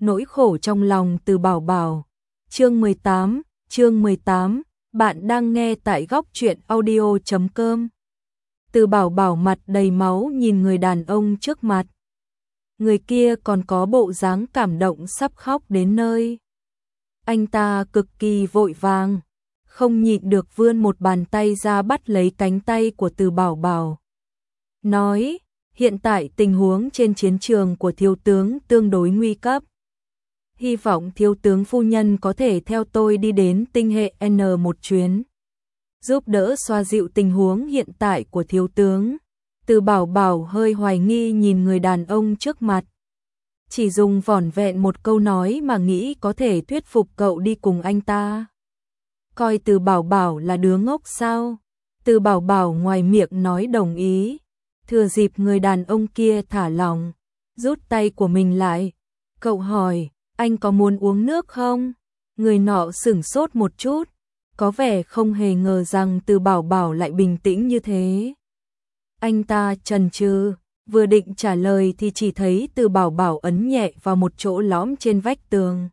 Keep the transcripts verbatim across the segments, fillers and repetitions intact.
nỗi khổ trong lòng Từ Bảo Bảo. Chương mười tám, chương mười tám, bạn đang nghe tại góc truyện audio chấm com. Từ Bảo Bảo mặt đầy máu nhìn người đàn ông trước mặt. Người kia còn có bộ dáng cảm động sắp khóc đến nơi. Anh ta cực kỳ vội vàng, không nhịn được vươn một bàn tay ra bắt lấy cánh tay của Từ Bảo Bảo. Nói, hiện tại tình huống trên chiến trường của thiếu tướng tương đối nguy cấp. Hy vọng thiếu tướng phu nhân có thể theo tôi đi đến tinh hệ N một chuyến, giúp đỡ xoa dịu tình huống hiện tại của thiếu tướng. Từ Bảo Bảo hơi hoài nghi nhìn người đàn ông trước mặt. Chỉ dùng vỏn vẹn một câu nói mà nghĩ có thể thuyết phục cậu đi cùng anh ta. Coi Từ Bảo Bảo là đứa ngốc sao? Từ Bảo Bảo ngoài miệng nói đồng ý. Thừa dịp người đàn ông kia thả lỏng, rút tay của mình lại. Cậu hỏi, anh có muốn uống nước không? Người nọ sửng sốt một chút, có vẻ không hề ngờ rằng Từ Bảo Bảo lại bình tĩnh như thế. Anh ta chần chừ, vừa định trả lời thì chỉ thấy Từ Bảo Bảo ấn nhẹ vào một chỗ lõm trên vách tường.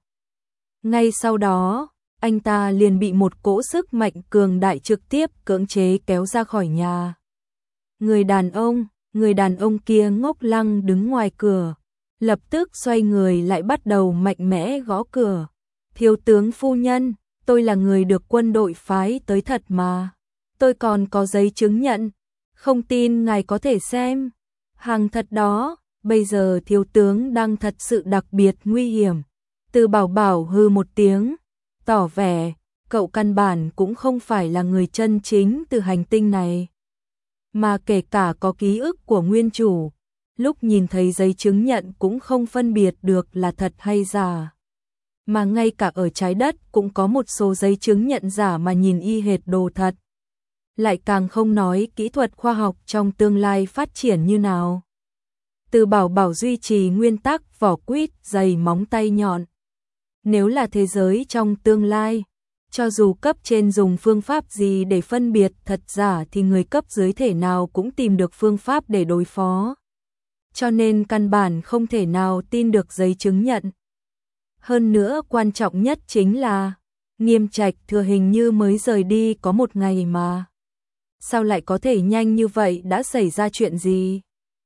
Ngay sau đó, anh ta liền bị một cỗ sức mạnh cường đại trực tiếp cưỡng chế kéo ra khỏi nhà. Người đàn ông, người đàn ông kia ngốc lăng đứng ngoài cửa, lập tức xoay người lại bắt đầu mạnh mẽ gõ cửa. Thiếu tướng phu nhân, tôi là người được quân đội phái tới thật mà. Tôi còn có giấy chứng nhận, không tin ngài có thể xem. Hàng thật đó, bây giờ thiếu tướng đang thật sự đặc biệt nguy hiểm. Từ Bảo Bảo hư một tiếng, tỏ vẻ, cậu căn bản cũng không phải là người chân chính từ hành tinh này. Mà kể cả có ký ức của nguyên chủ, lúc nhìn thấy giấy chứng nhận cũng không phân biệt được là thật hay giả. Mà ngay cả ở trái đất cũng có một số giấy chứng nhận giả mà nhìn y hệt đồ thật. Lại càng không nói kỹ thuật khoa học trong tương lai phát triển như nào. Từ Bảo Bảo duy trì nguyên tắc vỏ quýt dày móng tay nhọn. Nếu là thế giới trong tương lai, cho dù cấp trên dùng phương pháp gì để phân biệt thật giả thì người cấp dưới thể nào cũng tìm được phương pháp để đối phó. Cho nên căn bản không thể nào tin được giấy chứng nhận. Hơn nữa quan trọng nhất chính là Nghiêm Trạch Thừa hình như mới rời đi có một ngày mà. Sao lại có thể nhanh như vậy, đã xảy ra chuyện gì?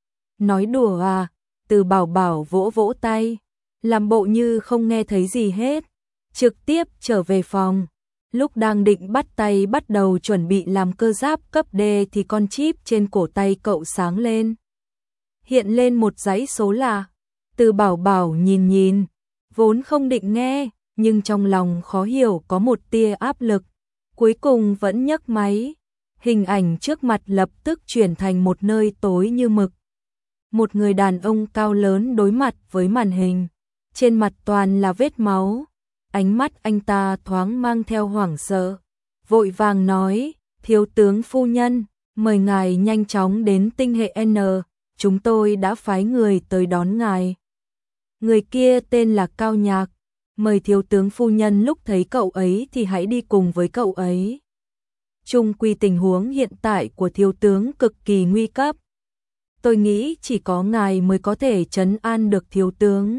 Nói đùa à? Từ Bảo Bảo vỗ vỗ tay, làm bộ như không nghe thấy gì hết, trực tiếp trở về phòng. Lúc đang định bắt tay bắt đầu chuẩn bị làm cơ giáp cấp D thì con chip trên cổ tay cậu sáng lên. Hiện lên một dãy số lạ. Từ Bảo Bảo nhìn nhìn, vốn không định nghe, nhưng trong lòng khó hiểu có một tia áp lực. Cuối cùng vẫn nhấc máy. Hình ảnh trước mặt lập tức chuyển thành một nơi tối như mực. Một người đàn ông cao lớn đối mặt với màn hình. Trên mặt toàn là vết máu. Ánh mắt anh ta thoáng mang theo hoảng sợ. Vội vàng nói, thiếu tướng phu nhân, mời ngài nhanh chóng đến tinh hệ N. Chúng tôi đã phái người tới đón ngài. Người kia tên là Cao Nhạc. Mời thiếu tướng phu nhân lúc thấy cậu ấy thì hãy đi cùng với cậu ấy. Chung quy tình huống hiện tại của thiếu tướng cực kỳ nguy cấp. Tôi nghĩ chỉ có ngài mới có thể trấn an được thiếu tướng.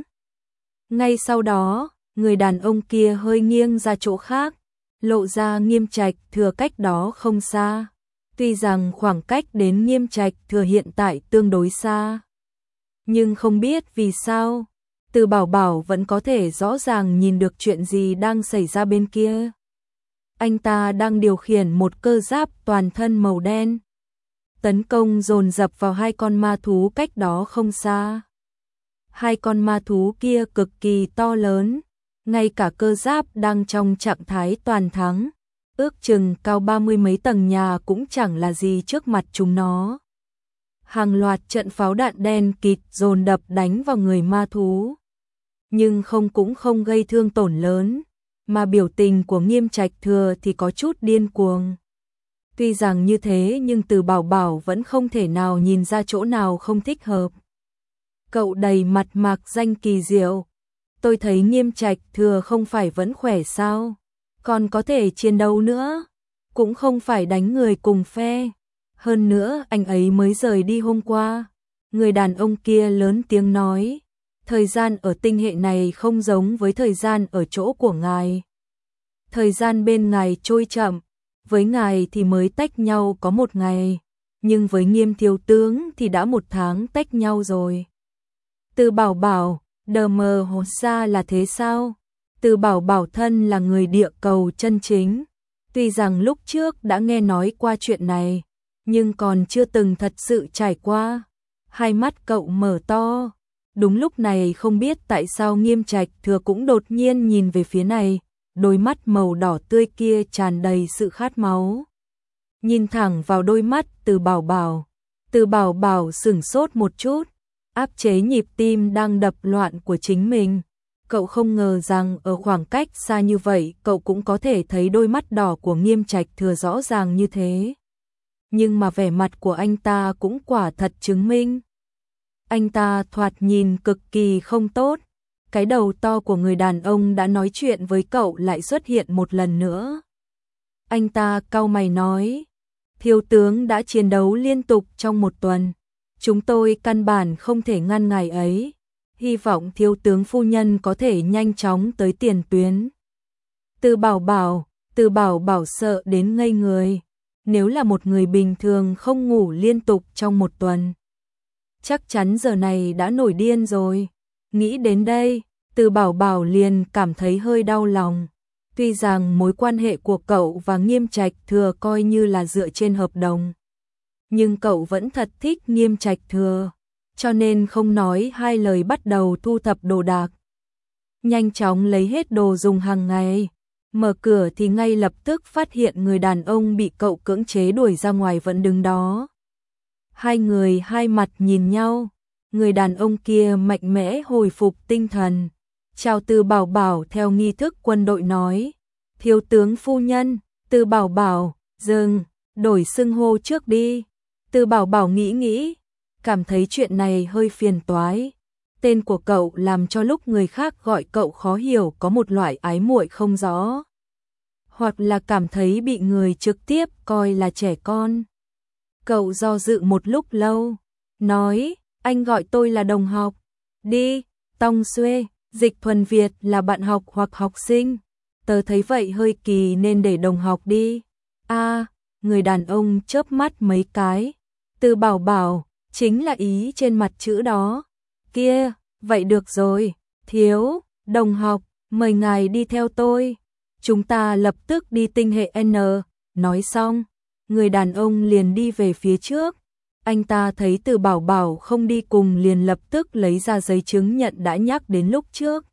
Ngay sau đó, người đàn ông kia hơi nghiêng ra chỗ khác, lộ ra Nghiêm Trạch Thừa cách đó không xa. Tuy rằng khoảng cách đến Nghiêm Trạch Thừa hiện tại tương đối xa, nhưng không biết vì sao, Từ Bảo Bảo vẫn có thể rõ ràng nhìn được chuyện gì đang xảy ra bên kia. Anh ta đang điều khiển một cơ giáp toàn thân màu đen, tấn công dồn dập vào hai con ma thú cách đó không xa. Hai con ma thú kia cực kỳ to lớn, ngay cả cơ giáp đang trong trạng thái toàn thắng, ước chừng cao ba mươi mấy tầng nhà cũng chẳng là gì trước mặt chúng nó. Hàng loạt trận pháo đạn đen kịt dồn đập đánh vào người ma thú, nhưng không cũng không gây thương tổn lớn, mà biểu tình của Nghiêm Trạch Thừa thì có chút điên cuồng. Tuy rằng như thế nhưng Từ Bảo Bảo vẫn không thể nào nhìn ra chỗ nào không thích hợp. Cậu đầy mặt mạc danh kỳ diệu. Tôi thấy Nghiêm Trạch Thừa không phải vẫn khỏe sao? Còn có thể chiến đấu nữa, cũng không phải đánh người cùng phe. Hơn nữa anh ấy mới rời đi hôm qua. Người đàn ông kia lớn tiếng nói, Thời gian ở tinh hệ này không giống với thời gian ở chỗ của ngài. Thời gian bên ngài trôi chậm, với ngài thì mới tách nhau có một ngày, nhưng với Nghiêm thiếu tướng thì đã một tháng tách nhau rồi. Từ Bảo Bảo, đờ mờ hồ xa là thế sao? Từ Bảo Bảo thân là người địa cầu chân chính. Tuy rằng lúc trước đã nghe nói qua chuyện này, nhưng còn chưa từng thật sự trải qua. Hai mắt cậu mở to. Đúng lúc này không biết tại sao Nghiêm Trạch Thừa cũng đột nhiên nhìn về phía này, đôi mắt màu đỏ tươi kia tràn đầy sự khát máu. Nhìn thẳng vào đôi mắt Từ Bảo Bảo, Từ Bảo Bảo sửng sốt một chút, áp chế nhịp tim đang đập loạn của chính mình. Cậu không ngờ rằng ở khoảng cách xa như vậy cậu cũng có thể thấy đôi mắt đỏ của Nghiêm Trạch Thừa rõ ràng như thế. Nhưng mà vẻ mặt của anh ta cũng quả thật chứng minh. Anh ta thoạt nhìn cực kỳ không tốt. Cái đầu to của người đàn ông đã nói chuyện với cậu lại xuất hiện một lần nữa. Anh ta cau mày nói, thiếu tướng đã chiến đấu liên tục trong một tuần. Chúng tôi căn bản không thể ngăn ngài ấy. Hy vọng thiếu tướng phu nhân có thể nhanh chóng tới tiền tuyến. Từ Bảo Bảo, Từ Bảo Bảo sợ đến ngây người. Nếu là một người bình thường không ngủ liên tục trong một tuần, chắc chắn giờ này đã nổi điên rồi. Nghĩ đến đây, Từ Bảo Bảo liền cảm thấy hơi đau lòng. Tuy rằng mối quan hệ của cậu và Nghiêm Trạch Thừa coi như là dựa trên hợp đồng, nhưng cậu vẫn thật thích Nghiêm Trạch Thừa, cho nên không nói hai lời bắt đầu thu thập đồ đạc. Nhanh chóng lấy hết đồ dùng hàng ngày, mở cửa thì ngay lập tức phát hiện người đàn ông bị cậu cưỡng chế đuổi ra ngoài vẫn đứng đó. Hai người hai mặt nhìn nhau, người đàn ông kia mạnh mẽ hồi phục tinh thần. Chào Từ Bảo Bảo theo nghi thức quân đội nói, thiếu tướng phu nhân. Từ Bảo Bảo, dừng, đổi xưng hô trước đi. Từ Bảo Bảo nghĩ nghĩ, cảm thấy chuyện này hơi phiền toái. Tên của cậu làm cho lúc người khác gọi cậu khó hiểu, có một loại ái muội không rõ. Hoặc là cảm thấy bị người trực tiếp coi là trẻ con. Cậu do dự một lúc lâu, nói, anh gọi tôi là đồng học. Đi, Tông Xuê, Dịch Thuần Việt là bạn học hoặc học sinh. Tớ thấy vậy hơi kỳ nên để đồng học đi. A, người đàn ông chớp mắt mấy cái. Từ Bảo Bảo, chính là ý trên mặt chữ đó. Kia, vậy được rồi, thiếu, đồng học, mời ngài đi theo tôi. Chúng ta lập tức đi tinh hệ N. Nói xong, người đàn ông liền đi về phía trước. Anh ta thấy Từ Bảo Bảo không đi cùng liền lập tức lấy ra giấy chứng nhận đã nhắc đến lúc trước.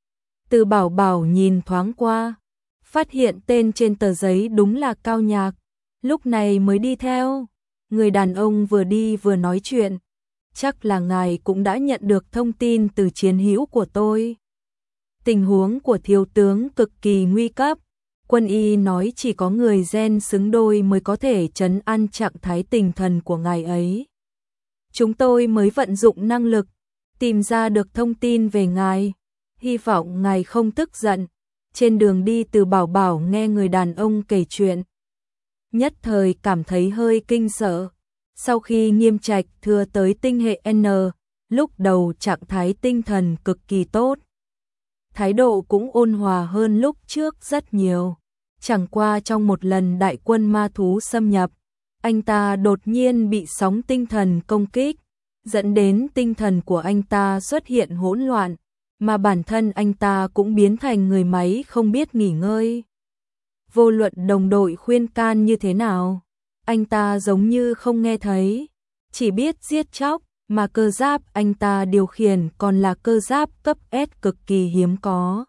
Từ Bảo Bảo nhìn thoáng qua, phát hiện tên trên tờ giấy đúng là Cao Nhạc, lúc này mới đi theo. Người đàn ông vừa đi vừa nói chuyện, chắc là ngài cũng đã nhận được thông tin từ chiến hữu của tôi. Tình huống của thiếu tướng cực kỳ nguy cấp. Quân y nói chỉ có người gen xứng đôi mới có thể trấn an trạng thái tinh thần của ngài ấy. Chúng tôi mới vận dụng năng lực, tìm ra được thông tin về ngài. Hy vọng ngài không tức giận. Trên đường đi Từ Bảo Bảo nghe người đàn ông kể chuyện, nhất thời cảm thấy hơi kinh sợ. Sau khi Nghiêm Trạch Thừa tới tinh hệ N, lúc đầu trạng thái tinh thần cực kỳ tốt. Thái độ cũng ôn hòa hơn lúc trước rất nhiều. Chẳng qua trong một lần đại quân ma thú xâm nhập, anh ta đột nhiên bị sóng tinh thần công kích, dẫn đến tinh thần của anh ta xuất hiện hỗn loạn, mà bản thân anh ta cũng biến thành người máy không biết nghỉ ngơi. Vô luận đồng đội khuyên can như thế nào, anh ta giống như không nghe thấy, chỉ biết giết chóc, mà cơ giáp anh ta điều khiển còn là cơ giáp cấp S cực kỳ hiếm có.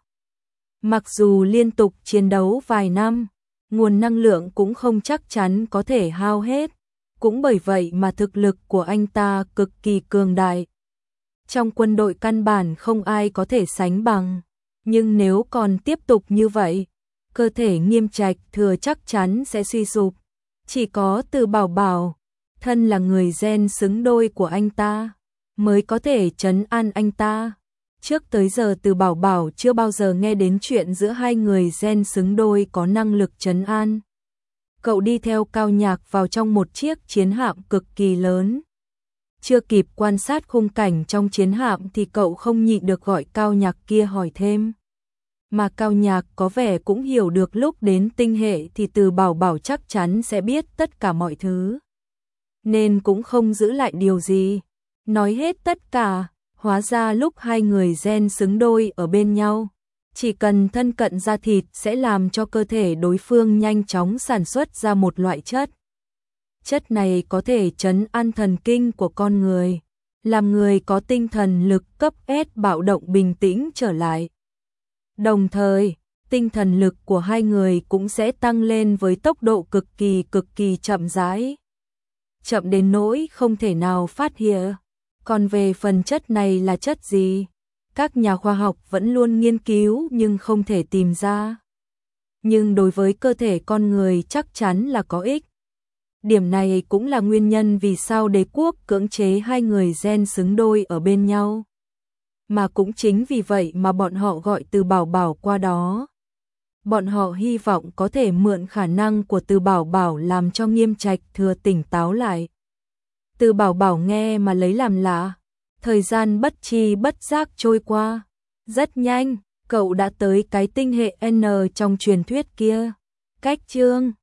Mặc dù liên tục chiến đấu vài năm, nguồn năng lượng cũng không chắc chắn có thể hao hết, cũng bởi vậy mà thực lực của anh ta cực kỳ cường đại. Trong quân đội căn bản không ai có thể sánh bằng, nhưng nếu còn tiếp tục như vậy, cơ thể Nghiêm Trạch Thừa chắc chắn sẽ suy sụp. Chỉ có Từ Bảo Bảo, thân là người gen xứng đôi của anh ta, mới có thể trấn an anh ta. Trước tới giờ Từ Bảo Bảo chưa bao giờ nghe đến chuyện giữa hai người gen xứng đôi có năng lực trấn an. Cậu đi theo Cao Nhạc vào trong một chiếc chiến hạm cực kỳ lớn. Chưa kịp quan sát khung cảnh trong chiến hạm thì cậu không nhịn được gọi Cao Nhạc kia hỏi thêm. Mà Cao Nhạc có vẻ cũng hiểu được lúc đến tinh hệ thì Từ Bảo Bảo chắc chắn sẽ biết tất cả mọi thứ. Nên cũng không giữ lại điều gì. Nói hết tất cả, hóa ra lúc hai người gen xứng đôi ở bên nhau, chỉ cần thân cận da thịt sẽ làm cho cơ thể đối phương nhanh chóng sản xuất ra một loại chất. Chất này có thể trấn an thần kinh của con người, làm người có tinh thần lực cấp S bạo động bình tĩnh trở lại. Đồng thời, tinh thần lực của hai người cũng sẽ tăng lên với tốc độ cực kỳ cực kỳ chậm rãi. Chậm đến nỗi không thể nào phát hiện. Còn về phần chất này là chất gì, các nhà khoa học vẫn luôn nghiên cứu nhưng không thể tìm ra. Nhưng đối với cơ thể con người chắc chắn là có ích. Điểm này cũng là nguyên nhân vì sao đế quốc cưỡng chế hai người gen xứng đôi ở bên nhau. Mà cũng chính vì vậy mà bọn họ gọi Từ Bảo Bảo qua đó. Bọn họ hy vọng có thể mượn khả năng của Từ Bảo Bảo làm cho Nghiêm Trạch Thừa tỉnh táo lại. Từ Bảo Bảo nghe mà lấy làm lạ. Thời gian bất tri bất giác trôi qua. Rất nhanh, cậu đã tới cái tinh hệ N trong truyền thuyết kia. Cách chương